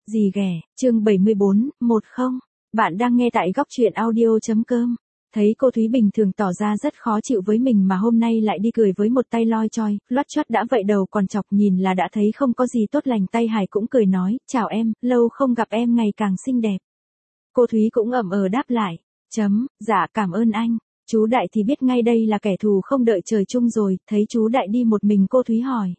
Gì ghẻ, chương 74, 10. Bạn đang nghe tại góc truyện audio.com. Thấy cô Thúy bình thường tỏ ra rất khó chịu với mình mà hôm nay lại đi cười với một tay loi choi, loắt choắt đã vậy đầu còn chọc nhìn là đã thấy không có gì tốt lành, tay Hải cũng cười nói, chào em, lâu không gặp em ngày càng xinh đẹp. Cô Thúy cũng đáp lại, dạ cảm ơn anh. Chú Đại thì biết ngay đây là kẻ thù không đợi trời chung rồi, thấy chú Đại đi một mình cô Thúy hỏi.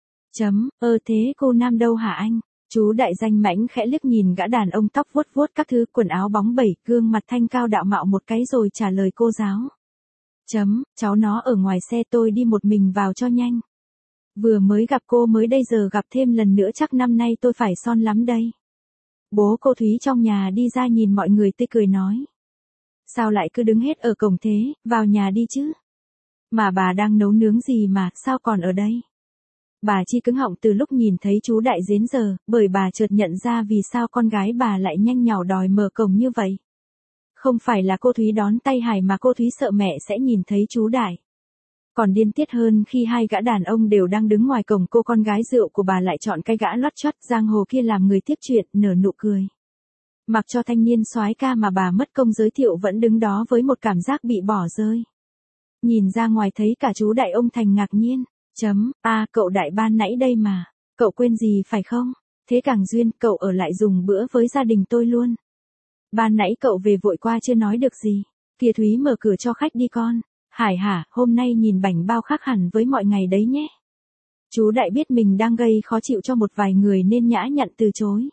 Thế cô Nam đâu hả anh? Chú Đại danh mãnh khẽ liếc nhìn gã đàn ông tóc vuốt vuốt các thứ, quần áo bóng bẩy, gương mặt thanh cao đạo mạo một cái rồi trả lời cô giáo. Cháu nó ở ngoài xe, tôi đi một mình vào cho nhanh. Vừa mới gặp cô mới đây, giờ gặp thêm lần nữa chắc năm nay tôi phải son lắm đây. Bố cô Thúy trong nhà đi ra nhìn mọi người tươi cười nói. Sao lại cứ đứng hết ở cổng thế, vào nhà đi chứ. Mà bà đang nấu nướng gì mà, sao còn ở đây? Bà Chi cứng họng từ lúc nhìn thấy chú Đại đến giờ, bởi bà chợt nhận ra vì sao con gái bà lại nhanh nhảu đòi mở cổng như vậy. Không phải là cô Thúy đón tay Hải mà cô Thúy sợ mẹ sẽ nhìn thấy chú Đại. Còn điên tiết hơn khi hai gã đàn ông đều đang đứng ngoài cổng, cô con gái rượu của bà lại chọn cái gã loắt choắt giang hồ kia làm người tiếp chuyện, nở nụ cười. Mặc cho thanh niên soái ca mà bà mất công giới thiệu vẫn đứng đó với một cảm giác bị bỏ rơi. Nhìn ra ngoài thấy cả chú Đại ông Thành ngạc nhiên. Cậu Đại ban nãy đây mà, cậu quên gì phải không? Thế càng duyên, cậu ở lại dùng bữa với gia đình tôi luôn. Ban nãy cậu về vội qua chưa nói được gì. Kìa Thúy, mở cửa cho khách đi con. Hải hả, hôm nay nhìn bảnh bao khác hẳn với mọi ngày đấy nhé. Chú Đại biết mình đang gây khó chịu cho một vài người nên nhã nhặn từ chối.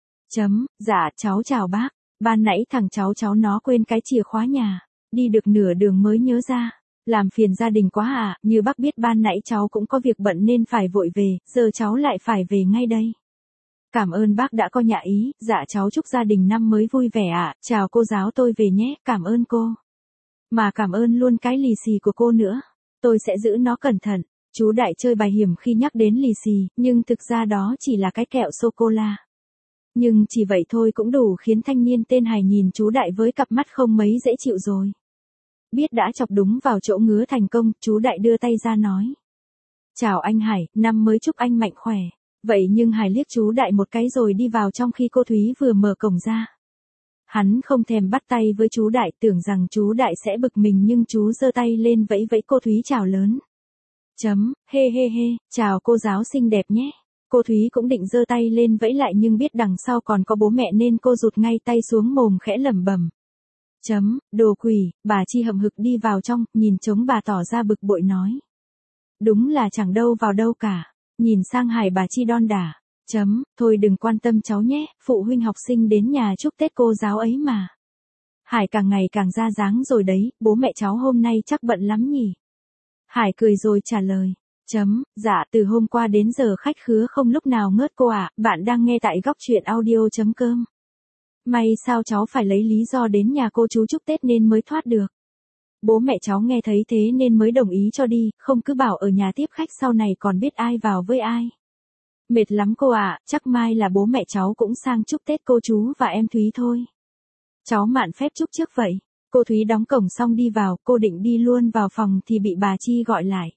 Dạ cháu chào bác, ban nãy thằng cháu nó quên cái chìa khóa nhà, đi được nửa đường mới nhớ ra. Làm phiền gia đình quá à, như bác biết ban nãy cháu cũng có việc bận nên phải vội về, giờ cháu lại phải về ngay đây. Cảm ơn bác đã có nhã ý, dạ cháu chúc gia đình năm mới vui vẻ ạ, chào cô giáo, tôi về nhé, cảm ơn cô. Mà cảm ơn luôn cái lì xì của cô nữa, tôi sẽ giữ nó cẩn thận. Chú Đại chơi bài hiểm khi nhắc đến lì xì, nhưng thực ra đó chỉ là cái kẹo sô-cô-la. Nhưng chỉ vậy thôi cũng đủ khiến thanh niên tên Hải nhìn chú Đại với cặp mắt không mấy dễ chịu rồi. Biết đã chọc đúng vào chỗ ngứa thành công, chú Đại đưa tay ra nói. Chào anh Hải, năm mới chúc anh mạnh khỏe. Vậy nhưng Hải liếc chú Đại một cái rồi đi vào trong khi cô Thúy vừa mở cổng ra. Hắn không thèm bắt tay với chú Đại, tưởng rằng chú Đại sẽ bực mình nhưng chú giơ tay lên vẫy vẫy cô Thúy chào lớn. Hê, chào cô giáo xinh đẹp nhé. Cô Thúy cũng định giơ tay lên vẫy lại nhưng biết đằng sau còn có bố mẹ nên cô rụt ngay tay xuống, mồm khẽ lẩm bẩm. Đồ quỷ, bà Chi hậm hực đi vào trong, nhìn trống bà tỏ ra bực bội nói. Đúng là chẳng đâu vào đâu cả. Nhìn sang Hải bà Chi đon đả. Thôi đừng quan tâm cháu nhé, phụ huynh học sinh đến nhà chúc Tết cô giáo ấy mà. Hải càng ngày càng ra dáng rồi đấy, bố mẹ cháu hôm nay chắc bận lắm nhỉ. Hải cười rồi trả lời. Dạ từ hôm qua đến giờ khách khứa không lúc nào ngớt cô ạ, bạn đang nghe tại góc truyện audio.com. May sao cháu phải lấy lý do đến nhà cô chú chúc Tết nên mới thoát được. Bố mẹ cháu nghe thấy thế nên mới đồng ý cho đi, không cứ bảo ở nhà tiếp khách sau này còn biết ai vào với ai. Mệt lắm cô ạ, chắc mai là bố mẹ cháu cũng sang chúc Tết cô chú và em Thúy thôi. Cháu mạn phép chúc trước vậy. Cô Thúy đóng cổng xong đi vào, cô định đi luôn vào phòng thì bị bà Chi gọi lại.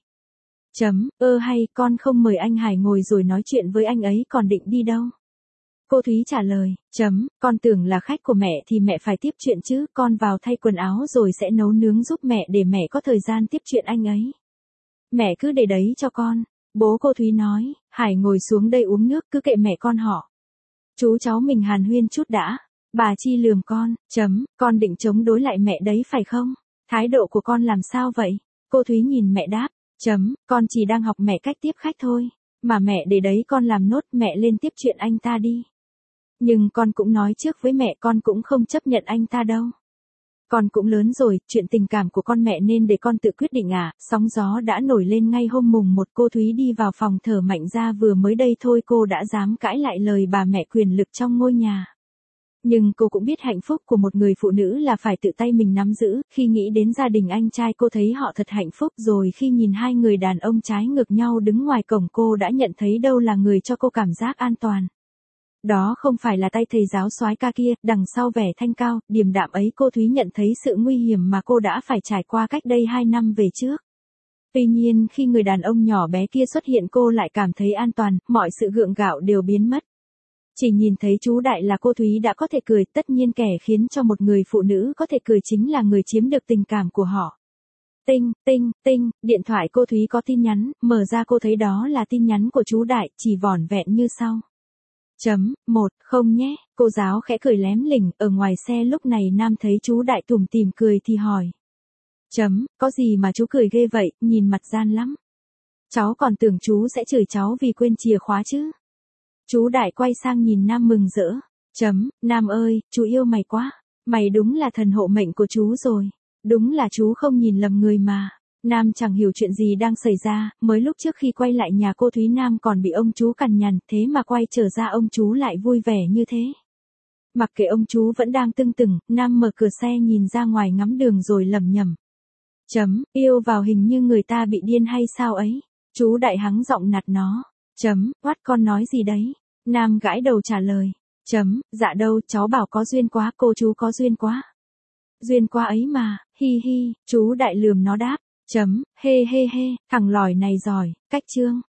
Hay con không mời anh Hải ngồi rồi nói chuyện với anh ấy, còn định đi đâu? Cô Thúy trả lời, con tưởng là khách của mẹ thì mẹ phải tiếp chuyện chứ, con vào thay quần áo rồi sẽ nấu nướng giúp mẹ để mẹ có thời gian tiếp chuyện anh ấy. Mẹ cứ để đấy cho con. Bố cô Thúy nói, Hải ngồi xuống đây uống nước, cứ kệ mẹ con họ. Chú cháu mình hàn huyên chút đã. Bà Chi lườm con, con định chống đối lại mẹ đấy phải không? Thái độ của con làm sao vậy? Cô Thúy nhìn mẹ đáp, con chỉ đang học mẹ cách tiếp khách thôi. Mà mẹ để đấy con làm nốt, mẹ lên tiếp chuyện anh ta đi. Nhưng con cũng nói trước với mẹ con cũng không chấp nhận anh ta đâu. Con cũng lớn rồi, chuyện tình cảm của con mẹ nên để con tự quyết định à. Sóng gió đã nổi lên ngay hôm mùng 1, cô Thúy đi vào phòng thở mạnh ra, vừa mới đây thôi cô đã dám cãi lại lời bà mẹ quyền lực trong ngôi nhà. Nhưng cô cũng biết hạnh phúc của một người phụ nữ là phải tự tay mình nắm giữ, khi nghĩ đến gia đình anh trai cô thấy họ thật hạnh phúc rồi, khi nhìn hai người đàn ông trái ngược nhau đứng ngoài cổng cô đã nhận thấy đâu là người cho cô cảm giác an toàn. Đó không phải là tay thầy giáo soái ca kia, đằng sau vẻ thanh cao, điềm đạm ấy cô Thúy nhận thấy sự nguy hiểm mà cô đã phải trải qua cách đây 2 năm về trước. Tuy nhiên khi người đàn ông nhỏ bé kia xuất hiện cô lại cảm thấy an toàn, mọi sự gượng gạo đều biến mất. Chỉ nhìn thấy chú Đại là cô Thúy đã có thể cười, tất nhiên kẻ khiến cho một người phụ nữ có thể cười chính là người chiếm được tình cảm của họ. Tinh, tinh, tinh, điện thoại cô Thúy có tin nhắn, mở ra cô thấy đó là tin nhắn của chú Đại, chỉ vỏn vẹn như sau. Không nhé, cô giáo khẽ cười lém lỉnh, ở ngoài xe lúc này Nam thấy chú Đại tủm tỉm cười thì hỏi. Có gì mà chú cười ghê vậy, nhìn mặt gian lắm. Cháu còn tưởng chú sẽ chửi cháu vì quên chìa khóa chứ. Chú Đại quay sang nhìn Nam mừng rỡ. Nam ơi, chú yêu mày quá. Mày đúng là thần hộ mệnh của chú rồi. Đúng là chú không nhìn lầm người mà. Nam chẳng hiểu chuyện gì đang xảy ra, mới lúc trước khi quay lại nhà cô Thúy Nam còn bị ông chú cằn nhằn, thế mà quay trở ra ông chú lại vui vẻ như thế. Mặc kệ ông chú vẫn đang tưng tửng, Nam mở cửa xe nhìn ra ngoài ngắm đường rồi lẩm nhẩm. Yêu vào hình như người ta bị điên hay sao ấy. Chú Đại hắng giọng nạt nó. What con nói gì đấy? Nam gãi đầu trả lời. Dạ đâu, cháu bảo có duyên quá, cô chú có duyên quá. Duyên quá ấy mà, hi hi, chú Đại lườm nó đáp. Hê hê hê, thằng lỏi này giỏi, cách chương.